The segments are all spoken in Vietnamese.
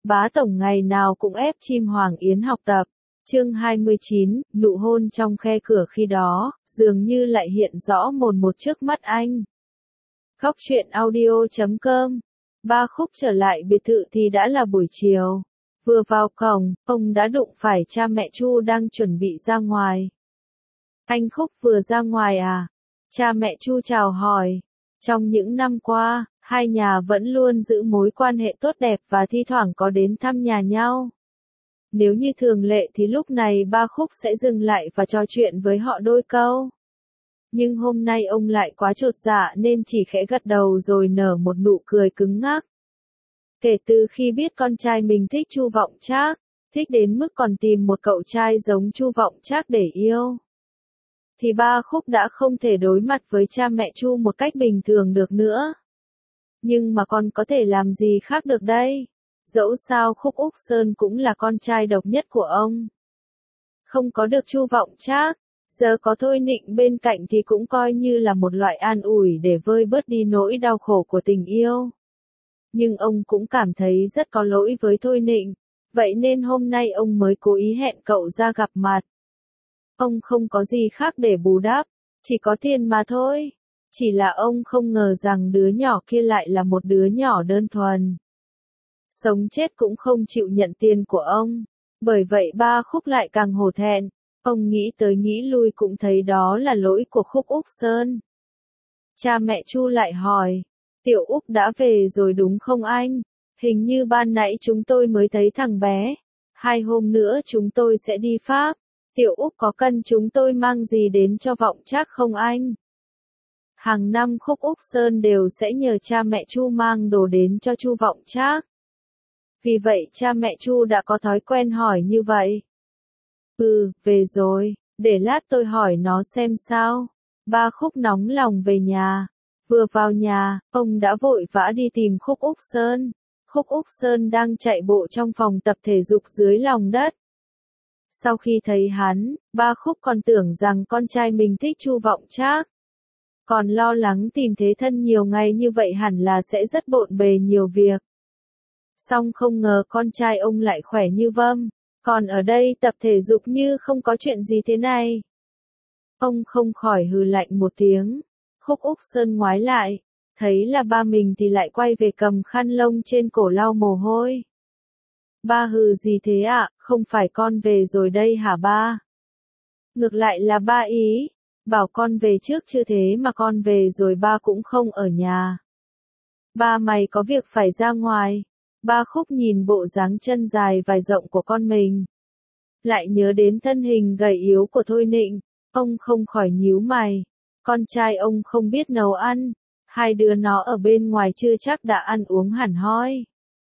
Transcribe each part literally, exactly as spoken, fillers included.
Bá tổng ngày nào cũng ép chim Hoàng Yến học tập. Chương hai mươi chín, nụ hôn trong khe cửa khi đó, dường như lại hiện rõ mồn một trước mắt anh. Góc truyện audio chấm com. Ba Khúc trở lại biệt thự thì đã là buổi chiều. Vừa vào cổng, ông đã đụng phải cha mẹ Chu đang chuẩn bị ra ngoài. Anh Khúc vừa ra ngoài à? Cha mẹ Chu chào hỏi. Trong những năm qua, hai nhà vẫn luôn giữ mối quan hệ tốt đẹp và thi thoảng có đến thăm nhà nhau. Nếu như thường lệ thì lúc này ba Khúc sẽ dừng lại và trò chuyện với họ đôi câu. Nhưng hôm nay ông lại quá chột dạ nên chỉ khẽ gật đầu rồi nở một nụ cười cứng ngắc. Kể từ khi biết con trai mình thích Chu Vọng Trác, thích đến mức còn tìm một cậu trai giống Chu Vọng Trác để yêu, thì ba Khúc đã không thể đối mặt với cha mẹ Chu một cách bình thường được nữa. Nhưng mà con có thể làm gì khác được đây? Dẫu sao Khúc Úc Sơn cũng là con trai độc nhất của ông. Không có được Chu Vọng Trác, giờ có Thôi Nịnh bên cạnh thì cũng coi như là một loại an ủi để vơi bớt đi nỗi đau khổ của tình yêu. Nhưng ông cũng cảm thấy rất có lỗi với Thôi Nịnh, vậy nên hôm nay ông mới cố ý hẹn cậu ra gặp mặt. Ông không có gì khác để bù đắp, chỉ có tiền mà thôi. Chỉ là ông không ngờ rằng đứa nhỏ kia lại là một đứa nhỏ đơn thuần. Sống chết cũng không chịu nhận tiền của ông. Bởi vậy ba Khúc lại càng hổ thẹn. Ông nghĩ tới nghĩ lui cũng thấy đó là lỗi của Khúc Úc Sơn. Cha mẹ Chu lại hỏi, Tiểu Úc đã về rồi đúng không anh? Hình như ban nãy chúng tôi mới thấy thằng bé. Hai hôm nữa chúng tôi sẽ đi Pháp. Tiểu Úc có cần chúng tôi mang gì đến cho Vọng Trác không anh? Hàng năm Khúc Úc Sơn đều sẽ nhờ cha mẹ Chu mang đồ đến cho Chu Vọng Trác. Vì vậy cha mẹ Chu đã có thói quen hỏi như vậy. Ừ, về rồi, để lát tôi hỏi nó xem sao. Ba Khúc nóng lòng về nhà. Vừa vào nhà, ông đã vội vã đi tìm Khúc Úc Sơn. Khúc Úc Sơn đang chạy bộ trong phòng tập thể dục dưới lòng đất. Sau khi thấy hắn, ba Khúc còn tưởng rằng con trai mình thích Chu Vọng Trác. Còn lo lắng tìm thế thân nhiều ngày như vậy hẳn là sẽ rất bộn bề nhiều việc. Song không ngờ con trai ông lại khỏe như vâm, còn ở đây tập thể dục như không có chuyện gì thế này. Ông không khỏi hừ lạnh một tiếng. Khúc Úc Sơn ngoái lại, thấy là ba mình thì lại quay về cầm khăn lông trên cổ lau mồ hôi. Ba hừ gì thế ạ, không phải con về rồi đây hả ba? Ngược lại là ba ý, bảo con về trước chưa thế mà con về rồi ba cũng không ở nhà. Ba mày có việc phải ra ngoài. Ba Khúc nhìn bộ dáng chân dài vài rộng của con mình. Lại nhớ đến thân hình gầy yếu của Thôi Nịnh, ông không khỏi nhíu mày. Con trai ông không biết nấu ăn, hai đứa nó ở bên ngoài chưa chắc đã ăn uống hẳn hoi.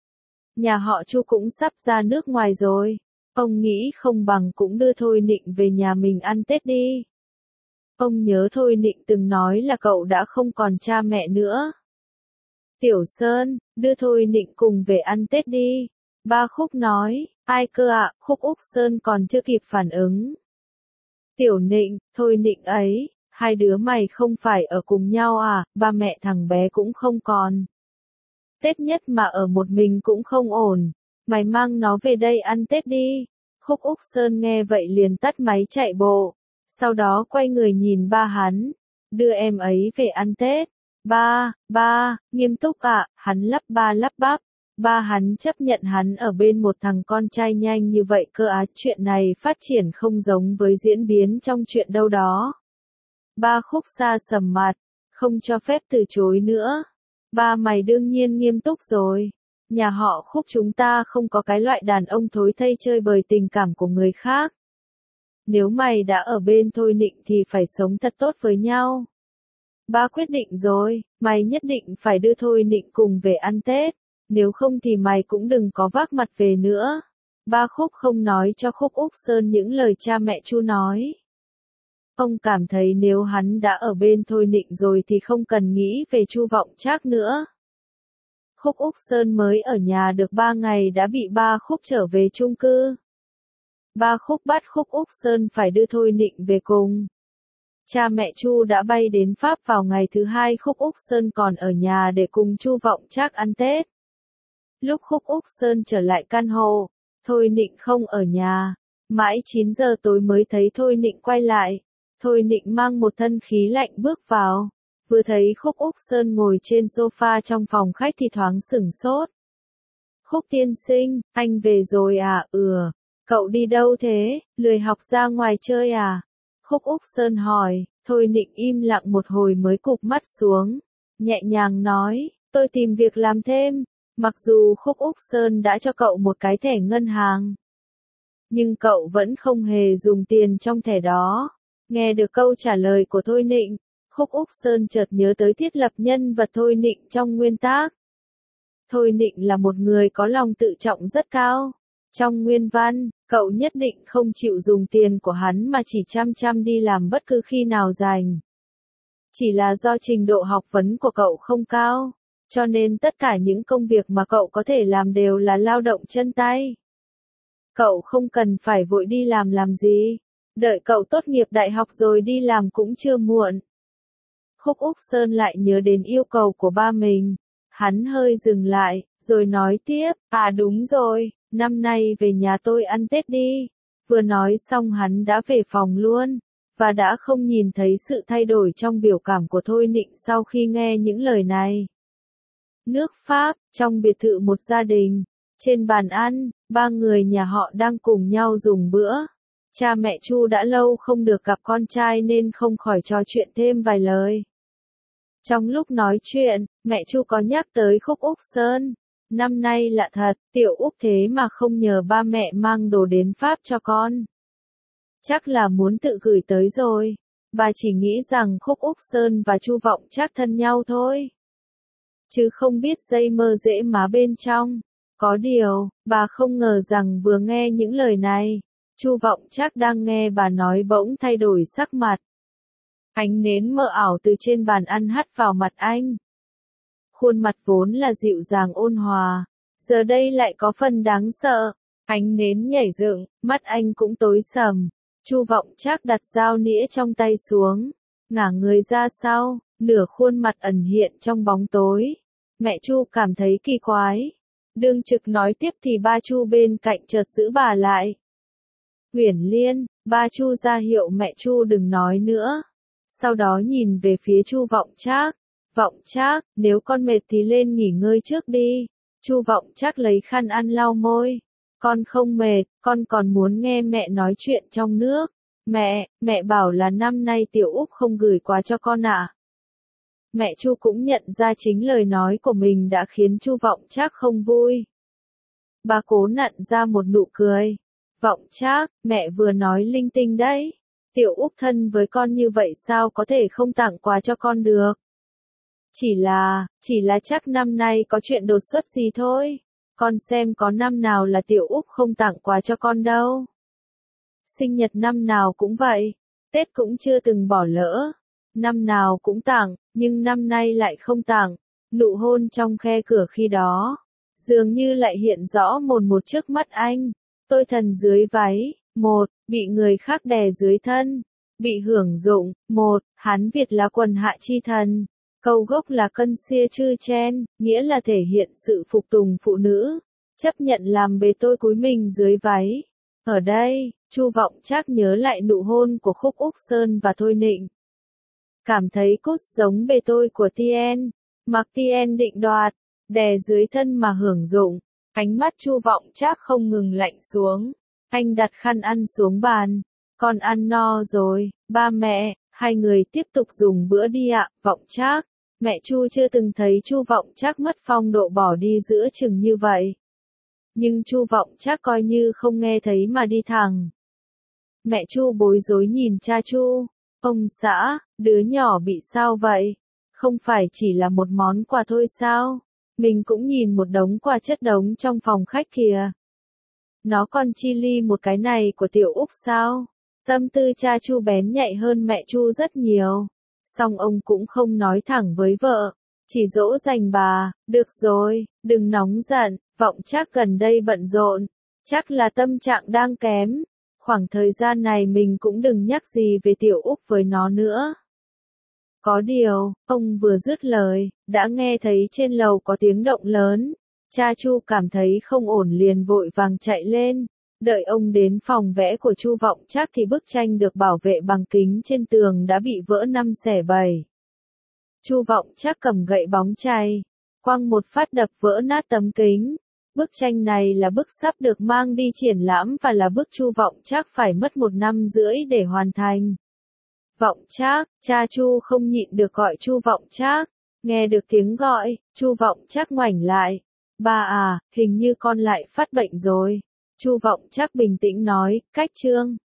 Nhà họ Chu cũng sắp ra nước ngoài rồi, ông nghĩ không bằng cũng đưa Thôi Nịnh về nhà mình ăn Tết đi. Ông nhớ Thôi Nịnh từng nói là cậu đã không còn cha mẹ nữa. Tiểu Sơn, đưa Thôi Nịnh cùng về ăn Tết đi. Ba Khúc nói, ai cơ ạ, Khúc Úc Sơn còn chưa kịp phản ứng. Tiểu Nịnh, Thôi Nịnh ấy, hai đứa mày không phải ở cùng nhau à, ba mẹ thằng bé cũng không còn. Tết nhất mà ở một mình cũng không ổn, mày mang nó về đây ăn Tết đi. Khúc Úc Sơn nghe vậy liền tắt máy chạy bộ, sau đó quay người nhìn ba hắn, đưa em ấy về ăn Tết. Ba, ba, nghiêm túc ạ, à, hắn lắp ba lắp bắp. Ba hắn chấp nhận hắn ở bên một thằng con trai nhanh như vậy cơ á, chuyện này phát triển không giống với diễn biến trong chuyện đâu đó. Ba Khúc xa sầm mặt, không cho phép từ chối nữa. Ba mày đương nhiên nghiêm túc rồi. Nhà họ Khúc chúng ta không có cái loại đàn ông thối thây chơi bời tình cảm của người khác. Nếu mày đã ở bên Thôi Nịnh thì phải sống thật tốt với nhau. Ba quyết định rồi, mày nhất định phải đưa Thôi Nịnh cùng về ăn Tết, nếu không thì mày cũng đừng có vác mặt về nữa. Ba Khúc không nói cho Khúc Úc Sơn những lời cha mẹ Chu nói. Ông cảm thấy nếu hắn đã ở bên Thôi Nịnh rồi thì không cần nghĩ về Chu Vọng Trác nữa. Khúc Úc Sơn mới ở nhà được ba ngày đã bị ba Khúc trở về chung cư. Ba Khúc bắt Khúc Úc Sơn phải đưa Thôi Nịnh về cùng. Cha mẹ Chu đã bay đến Pháp vào ngày thứ hai, Khúc Úc Sơn còn ở nhà để cùng Chu Vọng Trác ăn Tết. Lúc Khúc Úc Sơn trở lại căn hộ, Thôi Nịnh không ở nhà. Mãi chín giờ tối mới thấy Thôi Nịnh quay lại. Thôi Nịnh mang một thân khí lạnh bước vào. Vừa thấy Khúc Úc Sơn ngồi trên sofa trong phòng khách thì thoáng sửng sốt. Khúc tiên sinh, anh về rồi à? Ừ. Cậu đi đâu thế? Lười học ra ngoài chơi à? Khúc Úc Sơn hỏi. Thôi Nịnh im lặng một hồi mới cụp mắt xuống. Nhẹ nhàng nói, tôi tìm việc làm thêm. Mặc dù Khúc Úc Sơn đã cho cậu một cái thẻ ngân hàng, nhưng cậu vẫn không hề dùng tiền trong thẻ đó. Nghe được câu trả lời của Thôi Nịnh, Khúc Úc Sơn chợt nhớ tới thiết lập nhân vật Thôi Nịnh trong nguyên tác. Thôi Nịnh là một người có lòng tự trọng rất cao. Trong nguyên văn, cậu nhất định không chịu dùng tiền của hắn mà chỉ chăm chăm đi làm bất cứ khi nào rảnh. Chỉ là do trình độ học vấn của cậu không cao, cho nên tất cả những công việc mà cậu có thể làm đều là lao động chân tay. Cậu không cần phải vội đi làm làm gì, đợi cậu tốt nghiệp đại học rồi đi làm cũng chưa muộn. Khúc Úc Sơn lại nhớ đến yêu cầu của ba mình. Hắn hơi dừng lại, rồi nói tiếp, à đúng rồi, năm nay về nhà tôi ăn Tết đi. Vừa nói xong hắn đã về phòng luôn, và đã không nhìn thấy sự thay đổi trong biểu cảm của Thôi Nịnh sau khi nghe những lời này. Nước Pháp, trong biệt thự một gia đình, trên bàn ăn, ba người nhà họ đang cùng nhau dùng bữa. Cha mẹ Chu đã lâu không được gặp con trai nên không khỏi trò chuyện thêm vài lời. Trong lúc nói chuyện, mẹ Chu có nhắc tới Khúc Úc Sơn. Năm nay lạ thật, Tiểu Úc thế mà không nhờ ba mẹ mang đồ đến Pháp cho con. Chắc là muốn tự gửi tới rồi. Bà chỉ nghĩ rằng Khúc Úc Sơn và Chu Vọng Trác thân nhau thôi, chứ không biết dây mơ rễ má bên trong. Có điều, bà không ngờ rằng vừa nghe những lời này, Chu Vọng Trác đang nghe bà nói bỗng thay đổi sắc mặt. Ánh nến mờ ảo từ trên bàn ăn hắt vào mặt anh. Khuôn mặt vốn là dịu dàng ôn hòa, giờ đây lại có phần đáng sợ. Ánh nến nhảy dựng, mắt anh cũng tối sầm. Chu Vọng Trác đặt dao nĩa trong tay xuống, ngả người ra sau, nửa khuôn mặt ẩn hiện trong bóng tối. Mẹ Chu cảm thấy kỳ quái. Đương trực nói tiếp thì ba Chu bên cạnh chợt giữ bà lại. Uyển Liên, ba Chu ra hiệu mẹ Chu đừng nói nữa. Sau đó nhìn về phía Chu Vọng Trác. Vọng Trác, nếu con mệt thì lên nghỉ ngơi trước đi. Chu Vọng Trác lấy khăn ăn lau môi. Con không mệt, con còn muốn nghe mẹ nói chuyện trong nước. Mẹ, mẹ bảo là năm nay Tiểu Úc không gửi quà cho con ạ. À? Mẹ Chu cũng nhận ra chính lời nói của mình đã khiến Chu Vọng Trác không vui. Bà cố nặn ra một nụ cười. Vọng Trác, mẹ vừa nói linh tinh đấy. Tiểu Úc thân với con như vậy sao có thể không tặng quà cho con được. Chỉ là, chỉ là chắc năm nay có chuyện đột xuất gì thôi. Con xem có năm nào là Tiểu Úc không tặng quà cho con đâu. Sinh nhật năm nào cũng vậy. Tết cũng chưa từng bỏ lỡ. Năm nào cũng tặng, nhưng năm nay lại không tặng. Nụ hôn trong khe cửa khi đó, dường như lại hiện rõ mồn một trước mắt anh. Tôi thần dưới váy, một, bị người khác đè dưới thân, bị hưởng dụng, một, Hán Việt là quần hạ chi thần. Câu gốc là cân xia chư chen, nghĩa là thể hiện sự phục tùng phụ nữ, chấp nhận làm bề tôi cúi mình dưới váy. Ở đây, Chu Vọng Trác nhớ lại nụ hôn của Khúc Úc Sơn và Thôi Nịnh. Cảm thấy cút giống bề tôi của Tien, mặc Tien định đoạt, đè dưới thân mà hưởng dụng. Ánh mắt Chu Vọng Trác không ngừng lạnh xuống. Anh đặt khăn ăn xuống bàn. Con ăn no rồi, ba mẹ, hai người tiếp tục dùng bữa đi ạ. Vọng Trác. Mẹ Chu chưa từng thấy Chu Vọng Trác mất phong độ bỏ đi giữa chừng như vậy. Nhưng Chu Vọng Trác coi như không nghe thấy mà đi thẳng. Mẹ Chu bối rối nhìn cha Chu. Ông xã, đứa nhỏ bị sao vậy? Không phải chỉ là một món quà thôi sao? Mình cũng nhìn một đống quà chất đống trong phòng khách kìa. Nó còn chi ly một cái này của Tiểu Úc sao? Tâm tư cha Chu bén nhạy hơn mẹ Chu rất nhiều. Song ông cũng không nói thẳng với vợ, chỉ dỗ dành bà. Được rồi, đừng nóng giận, Vọng Trác gần đây bận rộn, chắc là tâm trạng đang kém. Khoảng thời gian này mình cũng đừng nhắc gì về Tiểu Úc với nó nữa. Có điều, ông vừa dứt lời, đã nghe thấy trên lầu có tiếng động lớn. Cha Chu cảm thấy không ổn liền vội vàng chạy lên. Đợi ông đến phòng vẽ của Chu Vọng Trác thì bức tranh được bảo vệ bằng kính trên tường đã bị vỡ năm xẻ bảy. Chu Vọng Trác cầm gậy bóng chày, quăng một phát đập vỡ nát tấm kính. Bức tranh này là bức sắp được mang đi triển lãm và là bức Chu Vọng Trác phải mất một năm rưỡi để hoàn thành. Vọng Trác, cha Chu không nhịn được gọi Chu Vọng Trác. Nghe được tiếng gọi, Chu Vọng Trác ngoảnh lại. Ba à, hình như con lại phát bệnh rồi. Chu Vọng Trác bình tĩnh nói, cách Trương.